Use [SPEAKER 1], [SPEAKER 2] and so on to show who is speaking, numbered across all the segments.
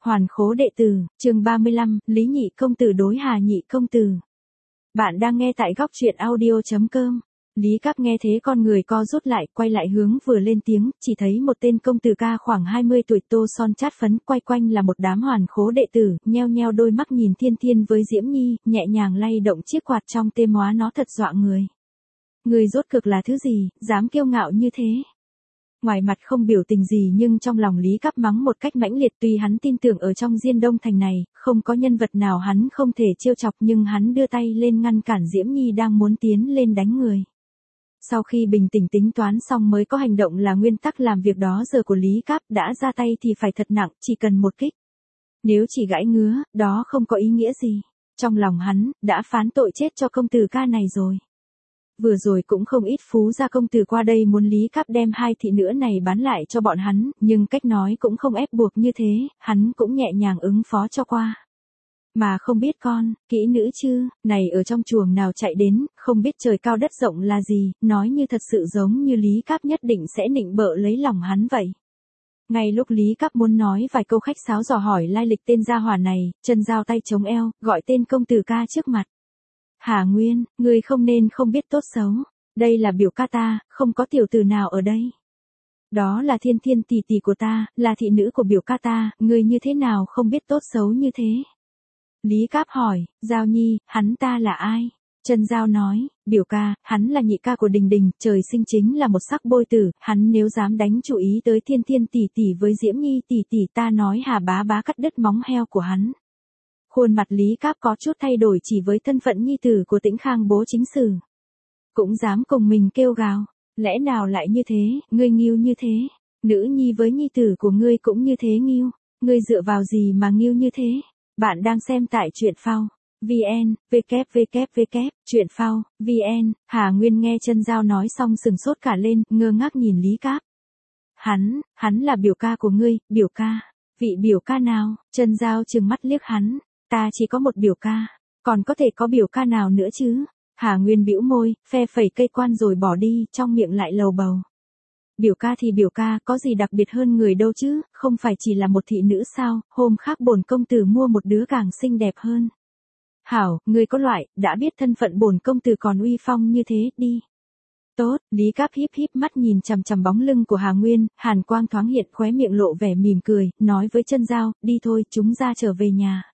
[SPEAKER 1] Hoàn khố đệ tử, chương 35, Lý Nhị công tử đối Hà Nhị công tử. Bạn đang nghe tại góc truyện audio.com. Lý Cáp nghe thế con người co rút lại, quay lại hướng vừa lên tiếng, chỉ thấy một tên công tử ca khoảng 20 tuổi tô son chát phấn, quay quanh là một đám hoàn khố đệ tử, nheo nheo đôi mắt nhìn Thiên Thiên với Diễm Nhi, nhẹ nhàng lay động chiếc quạt trong tê móa nó thật dọa người. Người rốt cực là thứ gì, dám kiêu ngạo như thế? Ngoài mặt không biểu tình gì nhưng trong lòng Lý Cáp mắng một cách mãnh liệt, tuy hắn tin tưởng ở trong Diên Đông Thành này, không có nhân vật nào hắn không thể trêu chọc, nhưng hắn đưa tay lên ngăn cản Diễm Nhi đang muốn tiến lên đánh người. Sau khi bình tĩnh tính toán xong mới có hành động là nguyên tắc làm việc đó giờ của Lý Cáp, đã ra tay thì phải thật nặng, chỉ cần một kích. Nếu chỉ gãi ngứa, đó không có ý nghĩa gì. Trong lòng hắn, đã phán tội chết cho công tử ca này rồi. Vừa rồi cũng không ít phú gia công tử qua đây muốn Lý Cáp đem hai thị nữ này bán lại cho bọn hắn, nhưng cách nói cũng không ép buộc như thế, hắn cũng nhẹ nhàng ứng phó cho qua. Mà không biết con, kỹ nữ chứ, này ở trong chuồng nào chạy đến, không biết trời cao đất rộng là gì, nói như thật sự giống như Lý Cáp nhất định sẽ nịnh bợ lấy lòng hắn vậy. Ngay lúc Lý Cáp muốn nói vài câu khách sáo dò hỏi lai lịch tên gia hỏa này, chân dao tay chống eo, gọi tên công tử ca trước mặt. Hà Nguyên, ngươi không nên không biết tốt xấu. Đây là biểu ca ta, không có tiểu tử nào ở đây. Đó là Thiên Thiên tỷ tỷ của ta, là thị nữ của biểu ca ta, ngươi như thế nào không biết tốt xấu như thế? Lý Cáp hỏi, Giao Nhi, hắn ta là ai? Trân Giao nói, biểu ca, hắn là nhị ca của Đình Đình, trời sinh chính là một sắc bôi tử, hắn nếu dám đánh chú ý tới Thiên Thiên tỷ tỷ với Diễm Nhi tỷ tỷ ta nói Hà bá bá cắt đứt móng heo của hắn. Khuôn mặt Lý Cáp có chút thay đổi chỉ với thân phận nhi tử của Tĩnh Khang bố chính sử. Cũng dám cùng mình kêu gào, lẽ nào lại như thế, ngươi nghiêu như thế, nữ nhi với nhi tử của ngươi cũng như thế nghiêu, ngươi dựa vào gì mà nghiêu như thế? Bạn đang xem tại truyện phao VN, www, truyện phao VN, Hà Nguyên nghe Trân Giao nói xong sừng sốt cả lên, ngơ ngác nhìn Lý Cáp. Hắn là biểu ca của ngươi, biểu ca, vị biểu ca nào? Trân Giao trừng mắt liếc hắn. Ta chỉ có một biểu ca, còn có thể có biểu ca nào nữa chứ? Hà Nguyên bĩu môi, phe phẩy cây quan rồi bỏ đi, trong miệng lại lầu bầu. Biểu ca thì biểu ca, có gì đặc biệt hơn người đâu chứ, không phải chỉ là một thị nữ sao, hôm khác bổn công tử mua một đứa càng xinh đẹp hơn. Hảo, ngươi có loại, đã biết thân phận bổn công tử còn uy phong như thế, đi. Tốt, Lý Cáp híp híp mắt nhìn chằm chằm bóng lưng của Hà Nguyên, hàn quang thoáng hiện khóe miệng lộ vẻ mỉm cười, nói với Trân Giao, đi thôi, chúng ta trở về nhà.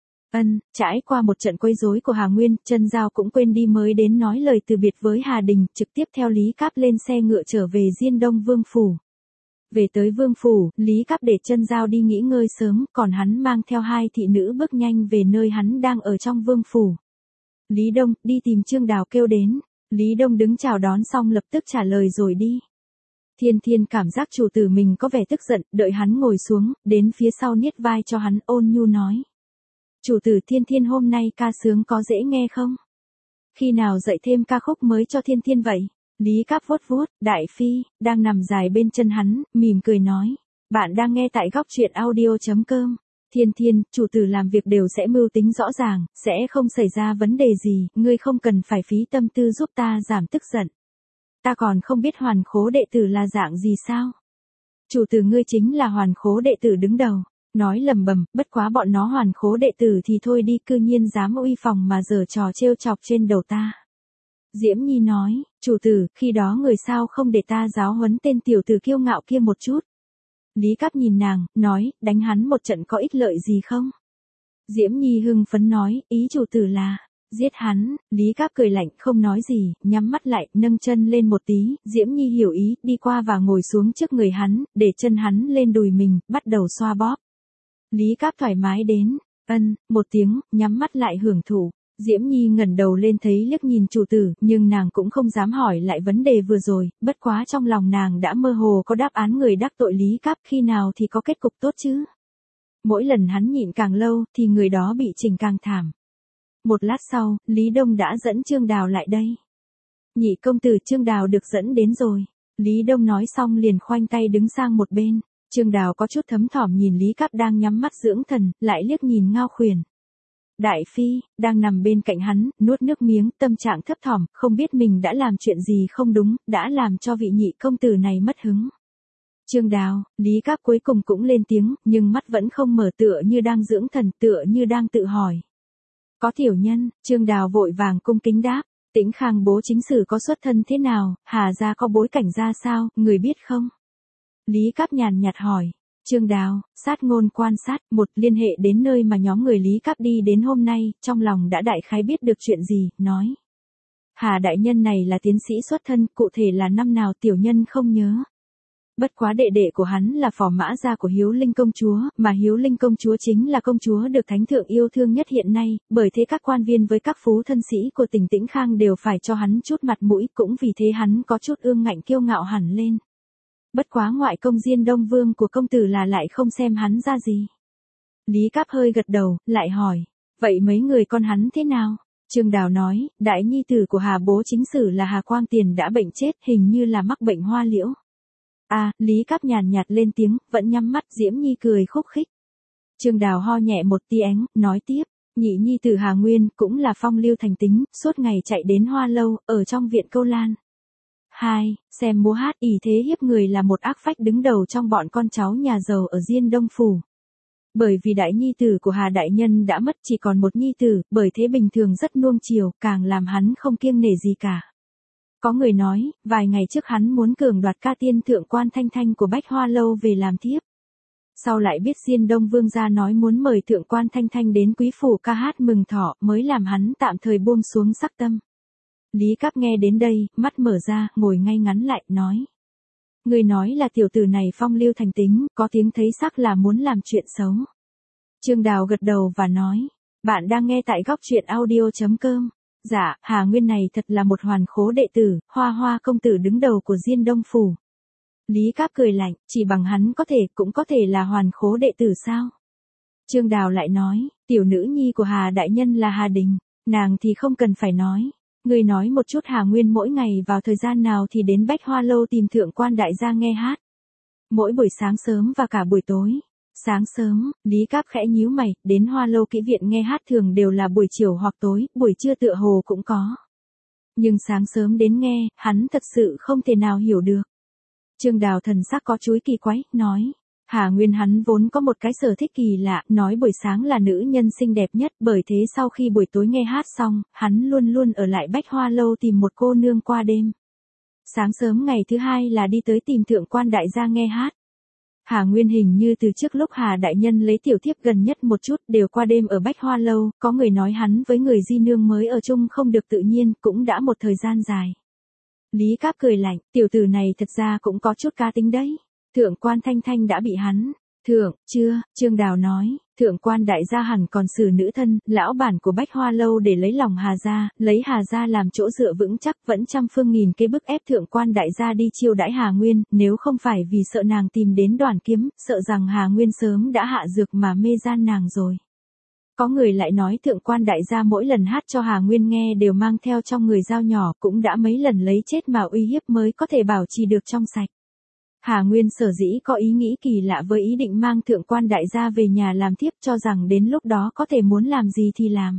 [SPEAKER 1] Trải qua một trận quấy rối của Hà Nguyên, Trân Giao cũng quên đi mới đến nói lời từ biệt với Hà Đình, trực tiếp theo Lý Cáp lên xe ngựa trở về Diên Đông Vương Phủ. Về tới Vương Phủ, Lý Cáp để Trân Giao đi nghỉ ngơi sớm, còn hắn mang theo hai thị nữ bước nhanh về nơi hắn đang ở trong Vương Phủ. Lý Đông, đi tìm Trương Đào kêu đến. Lý Đông đứng chào đón xong lập tức trả lời rồi đi. Thiên Thiên cảm giác chủ tử mình có vẻ tức giận, đợi hắn ngồi xuống, đến phía sau niết vai cho hắn ôn nhu nói. Chủ tử Thiên Thiên hôm nay ca sướng có dễ nghe không? Khi nào dạy thêm ca khúc mới cho Thiên Thiên vậy? Lý Cáp vuốt vuốt, Đại Phi, đang nằm dài bên chân hắn, mỉm cười nói. Bạn đang nghe tại góc truyện audio.com. Thiên Thiên, chủ tử làm việc đều sẽ mưu tính rõ ràng, sẽ không xảy ra vấn đề gì, ngươi không cần phải phí tâm tư giúp ta giảm tức giận. Ta còn không biết hoàn khố đệ tử là dạng gì sao? Chủ tử ngươi chính là hoàn khố đệ tử đứng đầu. Nói lầm bầm, bất quá bọn nó hoàn khố đệ tử thì thôi đi, cư nhiên dám uy phòng mà giở trò trêu chọc trên đầu ta. Diễm Nhi nói, chủ tử, khi đó người sao không để ta giáo huấn tên tiểu tử kiêu ngạo kia một chút. Lý Cáp nhìn nàng, nói, đánh hắn một trận có ích lợi gì không? Diễm Nhi hưng phấn nói, ý chủ tử là, giết hắn. Lý Cáp cười lạnh, không nói gì, nhắm mắt lại, nâng chân lên một tí, Diễm Nhi hiểu ý, đi qua và ngồi xuống trước người hắn, để chân hắn lên đùi mình, bắt đầu xoa bóp. Lý Cáp thoải mái đến, một tiếng, nhắm mắt lại hưởng thụ. Diễm Nhi ngẩng đầu lên thấy liếc nhìn chủ tử, nhưng nàng cũng không dám hỏi lại vấn đề vừa rồi, bất quá trong lòng nàng đã mơ hồ có đáp án người đắc tội Lý Cáp, khi nào thì có kết cục tốt chứ. Mỗi lần hắn nhịn càng lâu, thì người đó bị chỉnh càng thảm. Một lát sau, Lý Đông đã dẫn Trương Đào lại đây. Nhị công tử Trương Đào được dẫn đến rồi. Lý Đông nói xong liền khoanh tay đứng sang một bên. Trương Đào có chút thấm thỏm nhìn Lý Cáp đang nhắm mắt dưỡng thần, lại liếc nhìn Ngao Khuyển. Đại Phi, đang nằm bên cạnh hắn, nuốt nước miếng, tâm trạng thấp thỏm, không biết mình đã làm chuyện gì không đúng, đã làm cho vị nhị công tử này mất hứng. Trương Đào, Lý Cáp cuối cùng cũng lên tiếng, nhưng mắt vẫn không mở, tựa như đang dưỡng thần, tựa như đang tự hỏi. Có tiểu nhân, Trương Đào vội vàng cung kính đáp. Tĩnh Khang bố chính sử có xuất thân thế nào, Hà gia có bối cảnh ra sao, người biết không? Lý Cáp nhàn nhạt hỏi. Trương Đào, sát ngôn quan sát, một liên hệ đến nơi mà nhóm người Lý Cáp đi đến hôm nay, trong lòng đã đại khái biết được chuyện gì, nói. Hà đại nhân này là tiến sĩ xuất thân, cụ thể là năm nào tiểu nhân không nhớ. Bất quá đệ đệ của hắn là phò mã gia của Hiếu Linh công chúa, mà Hiếu Linh công chúa chính là công chúa được thánh thượng yêu thương nhất hiện nay, bởi thế các quan viên với các phú thân sĩ của tỉnh Tĩnh Khang đều phải cho hắn chút mặt mũi, cũng vì thế hắn có chút ương ngạnh kiêu ngạo hẳn lên. Bất quá ngoại công Diên Đông Vương của công tử là lại không xem hắn ra gì. Lý Cáp hơi gật đầu, lại hỏi, vậy mấy người con hắn thế nào? Trương Đào nói, đại nhi tử của Hà bố chính sử là Hà Quang Tiền đã bệnh chết, hình như là mắc bệnh hoa liễu. Lý Cáp nhàn nhạt lên tiếng, vẫn nhắm mắt. Diễm Nhi cười khúc khích. Trương Đào ho nhẹ một tiếng, nói tiếp, nhị nhi tử Hà Nguyên cũng là phong lưu thành tính, suốt ngày chạy đến Hoa Lâu, ở trong viện Câu Lan. 2. Xem múa hát ỷ thế hiếp người là một ác phách đứng đầu trong bọn con cháu nhà giàu ở Diên Đông Phủ. Bởi vì đại nhi tử của Hà đại nhân đã mất, chỉ còn một nhi tử, bởi thế bình thường rất nuông chiều, càng làm hắn không kiêng nể gì cả. Có người nói, vài ngày trước hắn muốn cường đoạt ca tiên thượng quan Thanh Thanh của Bách Hoa Lâu về làm thiếp. Sau lại biết Diên Đông Vương gia nói muốn mời thượng quan Thanh Thanh đến quý phủ ca hát mừng thọ, mới làm hắn tạm thời buông xuống sắc tâm. Lý Cáp nghe đến đây, mắt mở ra, ngồi ngay ngắn lại, nói. Người nói là tiểu tử này phong lưu thành tính, có tiếng thấy sắc là muốn làm chuyện xấu. Trương Đào gật đầu và nói, bạn đang nghe tại góc truyện audio.com. Dạ, Hà Nguyên này thật là một hoàn khố đệ tử, Hoa Hoa công tử đứng đầu của Diên Đông Phủ. Lý Cáp cười lạnh, chỉ bằng hắn cũng có thể là hoàn khố đệ tử sao? Trương Đào lại nói, tiểu nữ nhi của Hà đại nhân là Hà Đình, nàng thì không cần phải nói. Người nói một chút Hà Nguyên mỗi ngày vào thời gian nào thì đến Bách Hoa Lâu tìm thượng quan đại gia nghe hát. Mỗi buổi sáng sớm và cả buổi tối. Sáng sớm, Lý Cáp khẽ nhíu mày, đến Hoa Lâu kỹ viện nghe hát thường đều là buổi chiều hoặc tối, buổi trưa tựa hồ cũng có. Nhưng sáng sớm đến nghe, hắn thật sự không thể nào hiểu được. Trương Đào thần sắc có chúi kỳ quái, nói. Hà Nguyên hắn vốn có một cái sở thích kỳ lạ, nói buổi sáng là nữ nhân xinh đẹp nhất, bởi thế sau khi buổi tối nghe hát xong, hắn luôn luôn ở lại Bách Hoa Lâu tìm một cô nương qua đêm. Sáng sớm ngày thứ hai là đi tới tìm thượng quan đại gia nghe hát. Hà Nguyên hình như từ trước lúc Hà đại nhân lấy tiểu thiếp gần nhất một chút đều qua đêm ở Bách Hoa Lâu, có người nói hắn với người di nương mới ở chung không được tự nhiên, cũng đã một thời gian dài. Lý Cáp cười lạnh, tiểu tử này thật ra cũng có chút cá tính đấy. Thượng quan Thanh Thanh đã bị hắn. Chưa, Trương Đào nói, thượng quan đại gia hẳn còn xử nữ thân, lão bản của Bách Hoa Lâu để lấy lòng Hà gia, lấy Hà gia làm chỗ dựa vững chắc, vẫn trăm phương nghìn kế bức ép thượng quan đại gia đi chiêu đãi Hà Nguyên, nếu không phải vì sợ nàng tìm đến Đoàn Kiếm, sợ rằng Hà Nguyên sớm đã hạ dược mà mê gian nàng rồi. Có người lại nói thượng quan đại gia mỗi lần hát cho Hà Nguyên nghe đều mang theo trong người dao nhỏ, cũng đã mấy lần lấy chết mà uy hiếp mới có thể bảo trì được trong sạch. Hà Nguyên sở dĩ có ý nghĩ kỳ lạ với ý định mang thượng quan đại gia về nhà làm thiếp, cho rằng đến lúc đó có thể muốn làm gì thì làm.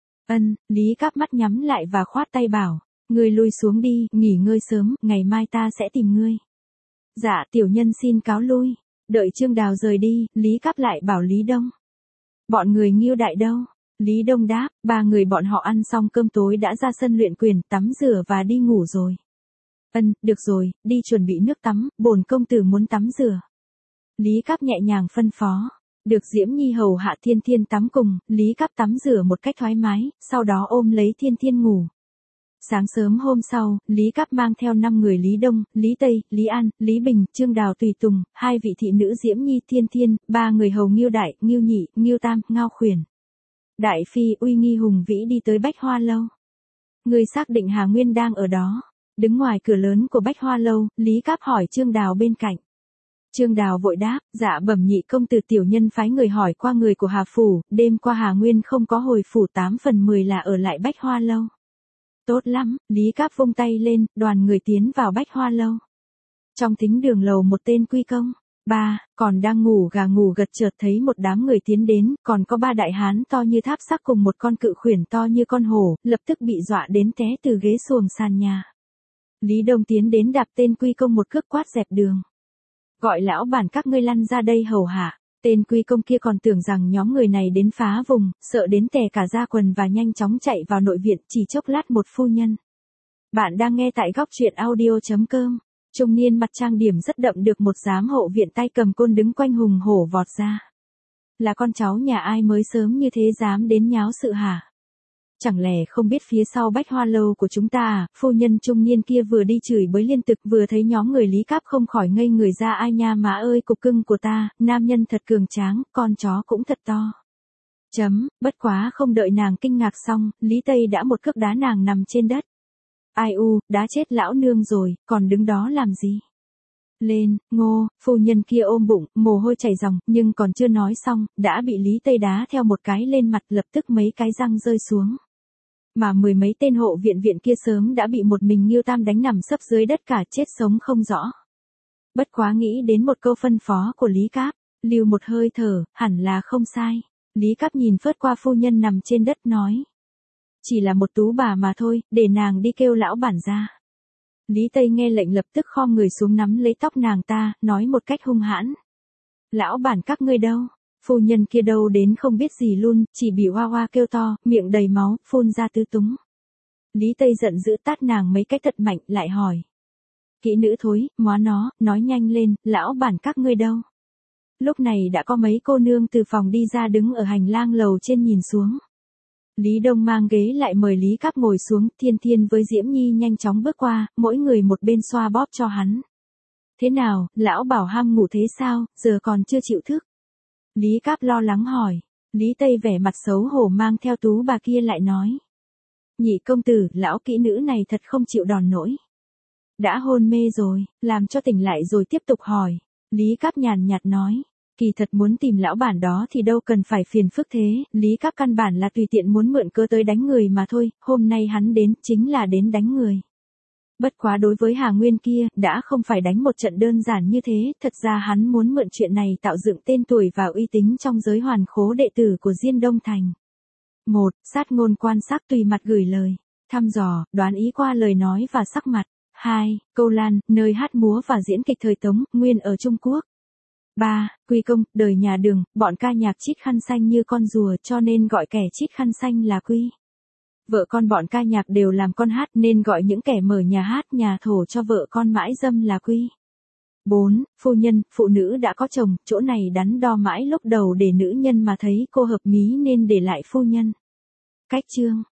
[SPEAKER 1] Lý Cáp mắt nhắm lại và khoát tay bảo, ngươi lui xuống đi, nghỉ ngơi sớm, ngày mai ta sẽ tìm ngươi. Dạ, tiểu nhân xin cáo lui. Đợi Trương Đào rời đi, Lý Cáp lại bảo Lý Đông. Bọn người Ngưu Đại đâu? Lý Đông đáp, ba người bọn họ ăn xong cơm tối đã ra sân luyện quyền, tắm rửa và đi ngủ rồi. Được rồi, đi chuẩn bị nước tắm, bổn công tử muốn tắm rửa. Lý Cáp nhẹ nhàng phân phó. Được Diễm Nhi hầu hạ Thiên Thiên tắm cùng, Lý Cáp tắm rửa một cách thoải mái, sau đó ôm lấy Thiên Thiên ngủ. Sáng sớm hôm sau, Lý Cáp mang theo 5 người Lý Đông, Lý Tây, Lý An, Lý Bình, Trương Đào tùy tùng, 2 vị thị nữ Diễm Nhi Thiên Thiên, 3 người hầu Ngưu Đại, Ngưu Nhị, Ngưu Tam, Ngao Khuyển. Đại phi uy nghi hùng vĩ đi tới Bách Hoa Lâu. Người xác định Hà Nguyên đang ở đó. Đứng ngoài cửa lớn của Bách Hoa Lâu, Lý Cáp hỏi Trương Đào bên cạnh. Trương Đào vội đáp, dạ bẩm nhị công tử, tiểu nhân phái người hỏi qua người của Hà Phủ, đêm qua Hà Nguyên không có hồi phủ, 8 phần 10 là ở lại Bách Hoa Lâu. Tốt lắm, Lý Cáp vung tay lên, đoàn người tiến vào Bách Hoa Lâu. Trong thính đường lầu một tên quy công, còn đang ngủ gà ngủ gật chợt thấy một đám người tiến đến, còn có 3 đại hán to như tháp sắt cùng một con cự khuyển to như con hổ, lập tức bị dọa đến té từ ghế xuồng sàn nhà. Lý Đông tiến đến đạp tên quy công một cước quát dẹp đường. Gọi lão bản các ngươi lăn ra đây hầu hạ. Tên Quy Công kia còn tưởng rằng nhóm người này đến phá vùng, sợ đến tè cả da quần và nhanh chóng chạy vào nội viện, chỉ chốc lát một phu nhân. Bạn đang nghe tại góc truyện audio.com. Trung niên mặt trang điểm rất đậm được một giám hộ viện tay cầm côn đứng quanh hùng hổ vọt ra. Là con cháu nhà ai mới sớm như thế dám đến nháo sự hả? Chẳng lẽ không biết phía sau Bách Hoa Lâu của chúng ta à? Phu nhân trung niên kia vừa đi chửi bới liên tục vừa thấy nhóm người Lý Cáp không khỏi ngây người ra. Ai nha má ơi, cục cưng của ta, nam nhân thật cường tráng, con chó cũng thật to. Bất quá không đợi nàng kinh ngạc xong, Lý Tây đã một cước đá nàng nằm trên đất. Ai u, đá chết lão nương rồi, còn đứng đó làm gì? Lên, Ngô, phu nhân kia ôm bụng, mồ hôi chảy ròng, nhưng còn chưa nói xong, đã bị Lý Tây đá theo một cái lên mặt, lập tức mấy cái răng rơi xuống. Mà mười mấy tên hộ viện kia sớm đã bị một mình Ngưu Tam đánh nằm sấp dưới đất cả chết sống không rõ. Bất quá nghĩ đến một câu phân phó của Lý Cáp, lưu một hơi thở, hẳn là không sai. Lý Cáp nhìn phớt qua phu nhân nằm trên đất nói. Chỉ là một tú bà mà thôi, để nàng đi kêu lão bản ra. Lý Tây nghe lệnh lập tức khom người xuống nắm lấy tóc nàng ta, nói một cách hung hãn. Lão bản các ngươi đâu? Phu nhân kia đâu đến không biết gì luôn, chỉ bị hoa hoa kêu to, miệng đầy máu, phun ra tứ túng. Lý Tây giận dữ tát nàng mấy cái thật mạnh, lại hỏi. Kỹ nữ thối, móa nó, nói nhanh lên, lão bản các ngươi đâu? Lúc này đã có mấy cô nương từ phòng đi ra đứng ở hành lang lầu trên nhìn xuống. Lý Đông mang ghế lại mời Lý Cáp ngồi xuống, Thiên Thiên với Diễm Nhi nhanh chóng bước qua, mỗi người một bên xoa bóp cho hắn. Thế nào, lão bảo ham ngủ thế sao, giờ còn chưa chịu thức? Lý Cáp lo lắng hỏi. Lý Tây vẻ mặt xấu hổ mang theo tú bà kia lại nói. Nhị công tử, lão kỹ nữ này thật không chịu đòn nổi. Đã hôn mê rồi, làm cho tỉnh lại rồi tiếp tục hỏi. Lý Cáp nhàn nhạt nói. Kỳ thật muốn tìm lão bản đó thì đâu cần phải phiền phức thế, Lý Cáp căn bản là tùy tiện muốn mượn cớ tới đánh người mà thôi, hôm nay hắn đến chính là đến đánh người. Bất quá đối với Hà Nguyên kia, đã không phải đánh một trận đơn giản như thế, thật ra hắn muốn mượn chuyện này tạo dựng tên tuổi và uy tín trong giới hoàn khố đệ tử của Diên Đông Thành. 1. Sát ngôn quan sát tùy mặt gửi lời, thăm dò, đoán ý qua lời nói và sắc mặt. 2. Câu lan, nơi hát múa và diễn kịch thời Tống, nguyên ở Trung Quốc. 3. Quy Công, đời nhà Đường, bọn ca nhạc chít khăn xanh như con rùa cho nên gọi kẻ chít khăn xanh là Quy. Vợ con bọn ca nhạc đều làm con hát nên gọi những kẻ mở nhà hát nhà thổ cho vợ con mãi dâm là Quy. 4. Phu nhân, phụ nữ đã có chồng, chỗ này đắn đo mãi lúc đầu để nữ nhân mà thấy cô hợp mí nên để lại phu nhân. Cách chương.